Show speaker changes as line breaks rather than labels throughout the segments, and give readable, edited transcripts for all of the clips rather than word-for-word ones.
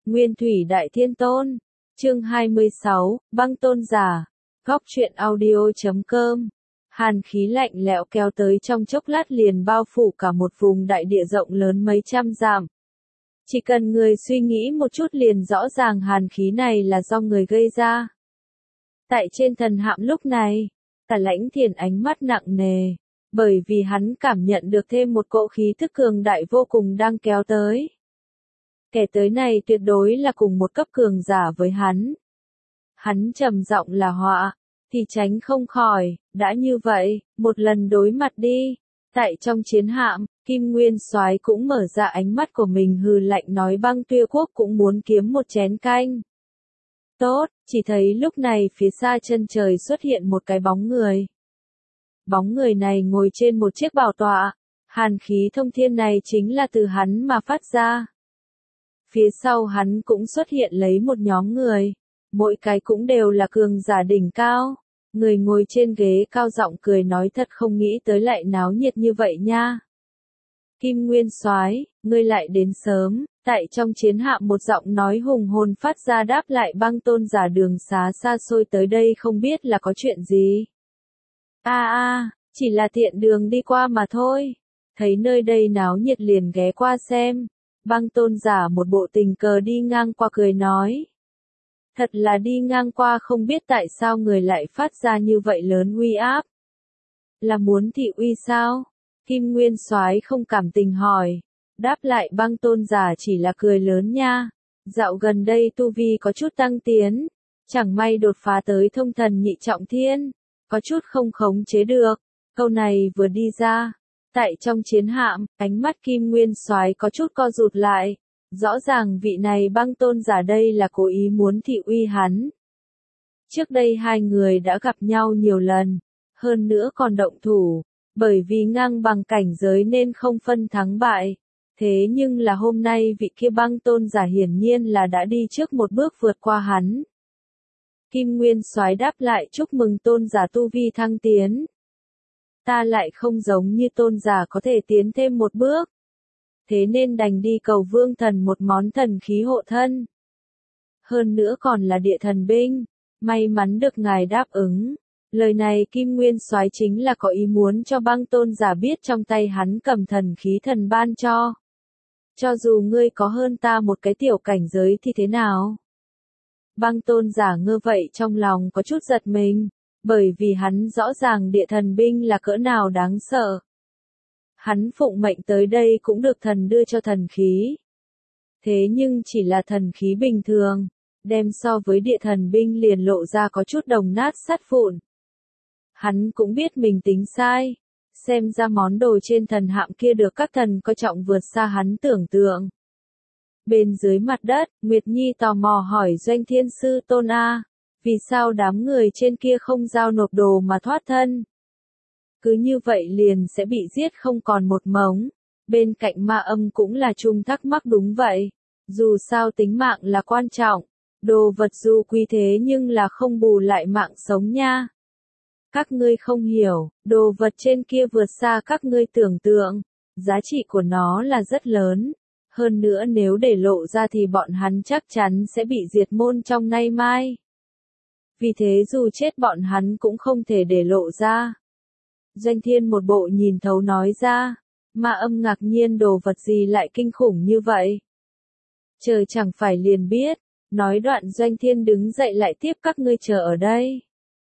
Nguyên thủy đại thiên tôn. Chương 26, băng tôn giả. Góc truyện audio.com. Hàn khí lạnh lẽo kéo tới trong chốc lát liền bao phủ cả một vùng đại địa rộng lớn mấy trăm dặm. Chỉ cần người suy nghĩ một chút liền rõ ràng hàn khí này là do người gây ra. Tại trên thần hạm lúc này, Tả Lãnh Thiền ánh mắt nặng nề, bởi vì hắn cảm nhận được thêm một cỗ khí thức cường đại vô cùng đang kéo tới. Kẻ tới này tuyệt đối là cùng một cấp cường giả với hắn. Hắn trầm giọng là họa, thì tránh không khỏi, đã như vậy, một lần đối mặt đi. Tại trong chiến hạm, Kim Nguyên Soái cũng mở ra ánh mắt của mình hừ lạnh nói Băng Tuyết Quốc cũng muốn kiếm một chén canh. Tốt, chỉ thấy lúc này phía xa chân trời xuất hiện một cái bóng người. Bóng người này ngồi trên một chiếc bảo tọa, hàn khí thông thiên này chính là từ hắn mà phát ra. Phía sau hắn cũng xuất hiện lấy một nhóm người, mỗi cái cũng đều là cường giả đỉnh cao. Người ngồi trên ghế cao giọng cười nói thật không nghĩ tới lại náo nhiệt như vậy nha. Kim Nguyên Soái, ngươi lại đến sớm. Tại trong chiến hạm một giọng nói hùng hồn phát ra đáp lại Băng tôn giả đường xá xa xôi tới đây không biết là có chuyện gì. Chỉ là tiện đường đi qua mà thôi. Thấy nơi đây náo nhiệt liền ghé qua xem. Băng tôn giả một bộ tình cờ đi ngang qua cười nói. Thật là đi ngang qua không biết tại sao người lại phát ra như vậy lớn uy áp. Là muốn thị uy sao? Kim Nguyên Soái không cảm tình hỏi. Đáp lại Băng tôn giả chỉ là cười lớn nha. Dạo gần đây tu vi có chút tăng tiến. Chẳng may đột phá tới thông thần nhị trọng thiên. Có chút không khống chế được. Câu này vừa đi ra. Tại trong chiến hạm, ánh mắt Kim Nguyên Soái có chút co rụt lại. Rõ ràng vị này Băng tôn giả đây là cố ý muốn thị uy hắn. Trước đây hai người đã gặp nhau nhiều lần. Hơn nữa còn động thủ. Bởi vì ngang bằng cảnh giới nên không phân thắng bại. Thế nhưng là hôm nay vị kia Băng tôn giả hiển nhiên là đã đi trước một bước vượt qua hắn. Kim Nguyên Soái đáp lại chúc mừng tôn giả tu vi thăng tiến. Ta lại không giống như tôn giả có thể tiến thêm một bước. Thế nên đành đi cầu vương thần một món thần khí hộ thân. Hơn nữa còn là địa thần binh. May mắn được ngài đáp ứng. Lời này Kim Nguyên Soái chính là có ý muốn cho Băng tôn giả biết trong tay hắn cầm thần khí thần ban cho. Cho dù ngươi có hơn ta một cái tiểu cảnh giới thì thế nào? Băng tôn giả ngơ vậy trong lòng có chút giật mình, bởi vì hắn rõ ràng địa thần binh là cỡ nào đáng sợ. Hắn phụng mệnh tới đây cũng được thần đưa cho thần khí. Thế nhưng chỉ là thần khí bình thường, đem so với địa thần binh liền lộ ra có chút đồng nát sắt vụn. Hắn cũng biết mình tính sai. Xem ra món đồ trên thần hạm kia được các thần coi trọng vượt xa hắn tưởng tượng. Bên dưới mặt đất, Nguyệt Nhi tò mò hỏi Doanh Thiên Sư Tôn A, vì sao đám người trên kia không giao nộp đồ mà thoát thân? Cứ như vậy liền sẽ bị giết không còn một mống. Bên cạnh Ma Âm cũng là chung thắc mắc đúng vậy. Dù sao tính mạng là quan trọng, đồ vật dù quý thế nhưng là không bù lại mạng sống nha. Các ngươi không hiểu, đồ vật trên kia vượt xa các ngươi tưởng tượng, giá trị của nó là rất lớn. Hơn nữa nếu để lộ ra thì bọn hắn chắc chắn sẽ bị diệt môn trong nay mai. Vì thế dù chết bọn hắn cũng không thể để lộ ra. Doanh Thiên một bộ nhìn thấu nói ra, Ma Âm ngạc nhiên đồ vật gì lại kinh khủng như vậy. Chờ chẳng phải liền biết, nói đoạn Doanh Thiên đứng dậy lại tiếp các ngươi chờ ở đây.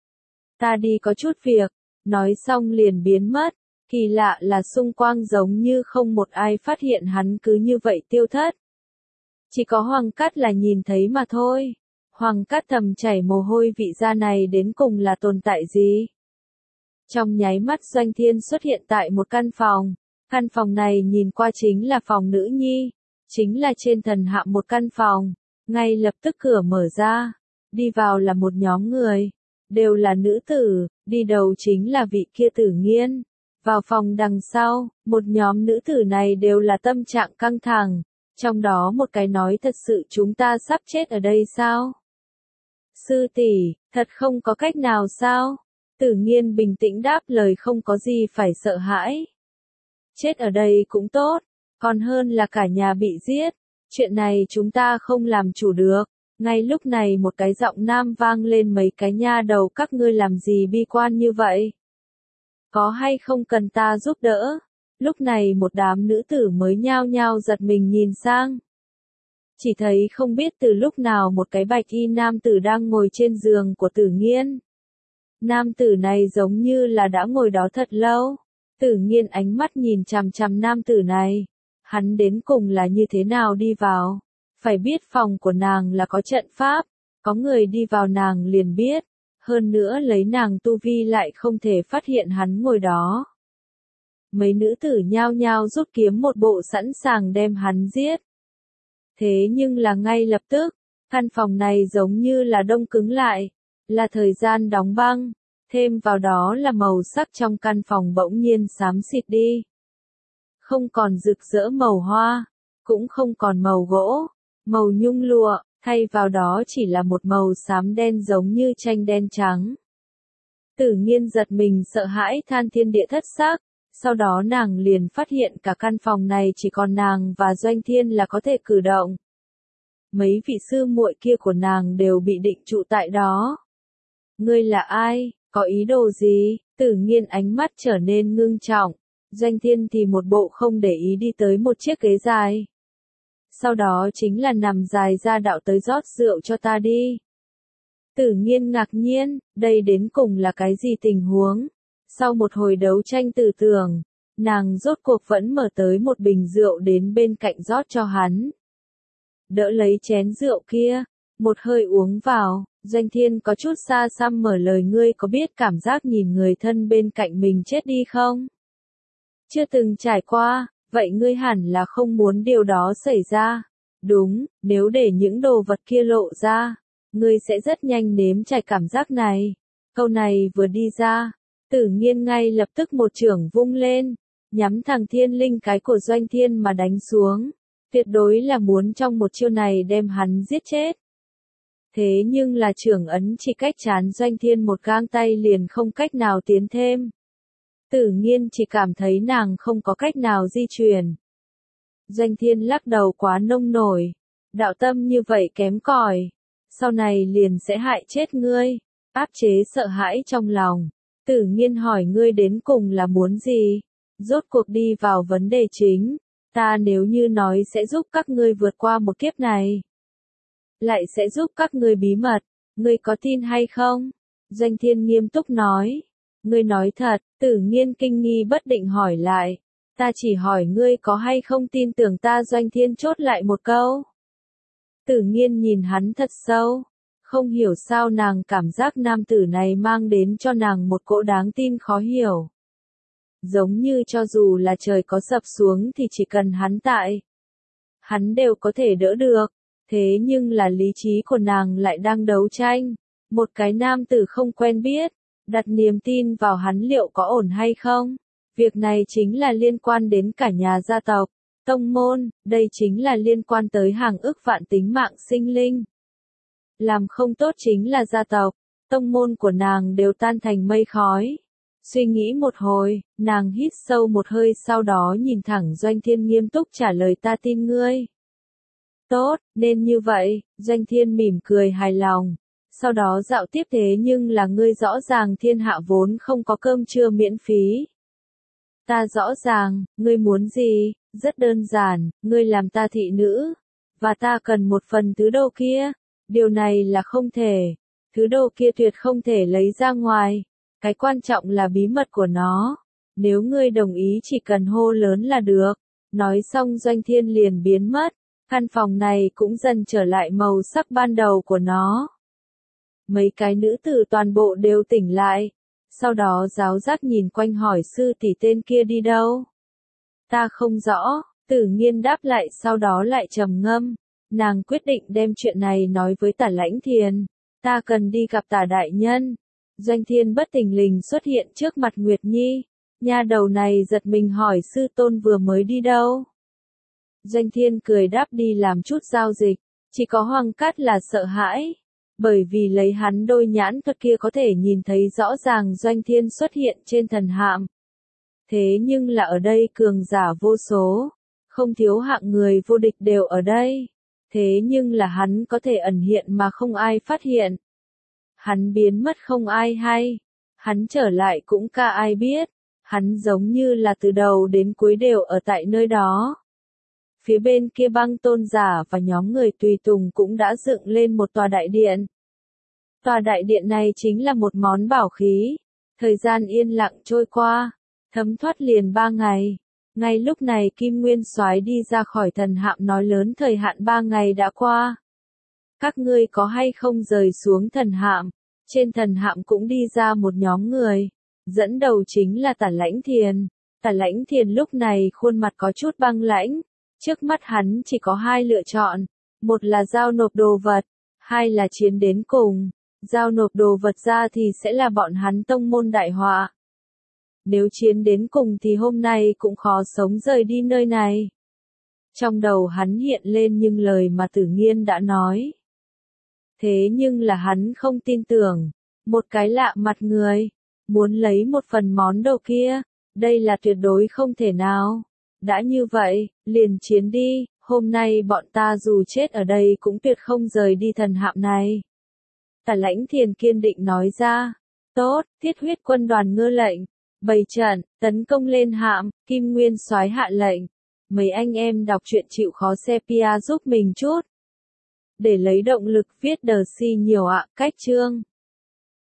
Ta đi có chút việc, nói xong liền biến mất, kỳ lạ là xung quanh giống như không một ai phát hiện hắn cứ như vậy tiêu thất. Chỉ có Hoàng Cát là nhìn thấy mà thôi. Hoàng Cát thầm chảy mồ hôi vị gia này đến cùng là tồn tại gì. Trong nháy mắt Doanh Thiên xuất hiện tại một căn phòng này nhìn qua chính là phòng nữ nhi, chính là trên thần hạm một căn phòng, ngay lập tức cửa mở ra, đi vào là một nhóm người. Đều là nữ tử, đi đầu chính là vị kia Tử Nghiên. Vào phòng đằng sau, một nhóm nữ tử này đều là tâm trạng căng thẳng. Trong đó một cái nói thật sự chúng ta sắp chết ở đây sao? Sư tỷ, thật không có cách nào sao? Tử Nghiên bình tĩnh đáp lời không có gì phải sợ hãi. Chết ở đây cũng tốt, còn hơn là cả nhà bị giết. Chuyện này chúng ta không làm chủ được. Ngay lúc này một cái giọng nam vang lên, mấy cái nha đầu các ngươi làm gì bi quan như vậy? Có hay không cần ta giúp đỡ? Lúc này một đám nữ tử mới nhao nhao giật mình nhìn sang. Chỉ thấy không biết từ lúc nào một cái bạch y nam tử đang ngồi trên giường của Tử Nghiên. Nam tử này giống như là đã ngồi đó thật lâu. Tử Nghiên ánh mắt nhìn chằm chằm nam tử này. Hắn đến cùng là như thế nào đi vào? Phải biết phòng của nàng là có trận pháp, có người đi vào nàng liền biết. Hơn nữa lấy nàng tu vi lại không thể phát hiện hắn ngồi đó. Mấy nữ tử nhao nhao rút kiếm một bộ sẵn sàng đem hắn giết. Thế nhưng là ngay lập tức, căn phòng này giống như là đông cứng lại, là thời gian đóng băng, thêm vào đó là màu sắc trong căn phòng bỗng nhiên xám xịt đi. Không còn rực rỡ màu hoa, cũng không còn màu gỗ, màu nhung lụa, thay vào đó chỉ là một màu xám đen giống như tranh đen trắng. Tử Nghiên giật mình sợ hãi than thiên địa thất xác, sau đó nàng liền phát hiện cả căn phòng này chỉ còn nàng và Doanh Thiên là có thể cử động. Mấy vị sư muội kia của nàng đều bị định trụ tại đó. Ngươi là ai, có ý đồ gì? Tử Nghiên ánh mắt trở nên ngưng trọng, Doanh Thiên thì một bộ không để ý đi tới một chiếc ghế dài. Sau đó chính là nằm dài ra đạo tới rót rượu cho ta đi. Tử Nghiên ngạc nhiên, đây đến cùng là cái gì tình huống? Sau một hồi đấu tranh tư tưởng, nàng rốt cuộc vẫn mở tới một bình rượu đến bên cạnh rót cho hắn. Đỡ lấy chén rượu kia, một hơi uống vào, Doanh Thiên có chút xa xăm mở lời, ngươi có biết cảm giác nhìn người thân bên cạnh mình chết đi không? Chưa từng trải qua, vậy ngươi hẳn là không muốn điều đó xảy ra. Đúng, nếu để những đồ vật kia lộ ra, ngươi sẽ rất nhanh nếm trải cảm giác này. Câu này vừa đi ra, Tử Nghiên ngay lập tức một chưởng vung lên, nhắm thẳng thiên linh cái của Doanh Thiên mà đánh xuống. Tuyệt đối là muốn trong một chiêu này đem hắn giết chết. Thế nhưng là chưởng ấn chỉ cách trán Doanh Thiên một gang tay liền không cách nào tiến thêm. Tử Nghiên chỉ cảm thấy nàng không có cách nào di chuyển. Doanh Thiên lắc đầu, quá nông nổi. Đạo tâm như vậy kém cỏi, sau này liền sẽ hại chết ngươi. Áp chế sợ hãi trong lòng, Tử Nghiên hỏi, ngươi đến cùng là muốn gì? Rốt cuộc đi vào vấn đề chính. Ta nếu như nói sẽ giúp các ngươi vượt qua một kiếp này, lại sẽ giúp các ngươi bí mật, ngươi có tin hay không? Doanh Thiên nghiêm túc nói. Ngươi nói thật? Tử Nghiên kinh nghi bất định hỏi lại. Ta chỉ hỏi ngươi có hay không tin tưởng ta. Doanh Thiên chốt lại một câu. Tử Nghiên nhìn hắn thật sâu. Không hiểu sao nàng cảm giác nam tử này mang đến cho nàng một cỗ đáng tin khó hiểu. Giống như cho dù là trời có sập xuống thì chỉ cần hắn tại, hắn đều có thể đỡ được. Thế nhưng là lý trí của nàng lại đang đấu tranh. Một cái nam tử không quen biết, đặt niềm tin vào hắn liệu có ổn hay không? Việc này chính là liên quan đến cả nhà gia tộc, tông môn, đây chính là liên quan tới hàng ức vạn tính mạng sinh linh. Làm không tốt chính là gia tộc, tông môn của nàng đều tan thành mây khói. Suy nghĩ một hồi, nàng hít sâu một hơi, sau đó nhìn thẳng Doanh Thiên nghiêm túc trả lời, ta tin ngươi. Tốt, nên như vậy. Doanh Thiên mỉm cười hài lòng. Sau đó dạo tiếp, thế nhưng là ngươi rõ ràng thiên hạ vốn không có cơm trưa miễn phí. Ta rõ ràng, ngươi muốn gì? Rất đơn giản, ngươi làm ta thị nữ, và ta cần một phần thứ đồ kia. Điều này là không thể. Thứ đồ kia tuyệt không thể lấy ra ngoài. Cái quan trọng là bí mật của nó. Nếu ngươi đồng ý chỉ cần hô lớn là được. Nói xong Doanh Thiên liền biến mất. Căn phòng này cũng dần trở lại màu sắc ban đầu của nó. Mấy cái nữ tử toàn bộ đều tỉnh lại. Sau đó giáo giác nhìn quanh hỏi, sư tỷ tên kia đi đâu? Ta không rõ. Tử Nghiên đáp lại, sau đó lại trầm ngâm. Nàng quyết định đem chuyện này nói với Tả Lãnh Thiền. Ta cần đi gặp Tả đại nhân. Doanh Thiên bất thình lình xuất hiện trước mặt Nguyệt Nhi. Nha đầu này giật mình hỏi, sư tôn vừa mới đi đâu? Doanh Thiên cười đáp, đi làm chút giao dịch. Chỉ có Hoàng Cát là sợ hãi. Bởi vì lấy hắn đôi nhãn thuật kia có thể nhìn thấy rõ ràng Doanh Thiên xuất hiện trên thần hạm. Thế nhưng là ở đây cường giả vô số. không thiếu hạng người vô địch đều ở đây. Thế nhưng là hắn có thể ẩn hiện mà không ai phát hiện. Hắn biến mất không ai hay. Hắn trở lại cũng ca ai biết. Hắn giống như là từ đầu đến cuối đều ở tại nơi đó. Phía bên kia Băng Tôn giả và nhóm người tùy tùng cũng đã dựng lên một tòa đại điện. Tòa đại điện này chính là một món bảo khí. Thời gian yên lặng trôi qua, thấm thoát liền 3 ngày. Ngay lúc này Kim Nguyên Soái đi ra khỏi thần hạm nói lớn thời hạn 3 ngày đã qua. Các ngươi có hay không rời xuống thần hạm? Trên thần hạm cũng đi ra một nhóm người. Dẫn đầu chính là Tả Lãnh Thiền. Tả Lãnh Thiền lúc này khuôn mặt có chút băng lãnh. Trước mắt hắn chỉ có 2 lựa chọn. Một là giao nộp đồ vật, 2 là chiến đến cùng. Giao nộp đồ vật ra thì sẽ là bọn hắn tông môn đại họa. Nếu chiến đến cùng thì hôm nay cũng khó sống rời đi nơi này. Trong đầu hắn hiện lên những lời mà Tử Nghiên đã nói. Thế nhưng là hắn không tin tưởng. Một cái lạ mặt người, muốn lấy một phần món đồ kia, đây là tuyệt đối không thể nào. Đã như vậy, liền chiến đi, hôm nay bọn ta dù chết ở đây cũng tuyệt không rời đi thần hạm này. Tả Lãnh Thiền kiên định nói ra. Tốt, Thiết Huyết quân đoàn ngơ lệnh. Bày trận, tấn công lên hạm, Kim Nguyên Soái hạ lệnh. Mấy anh em đọc truyện chịu khó sepia giúp mình chút. Để lấy động lực viết đờ si nhiều ạ, cách chương.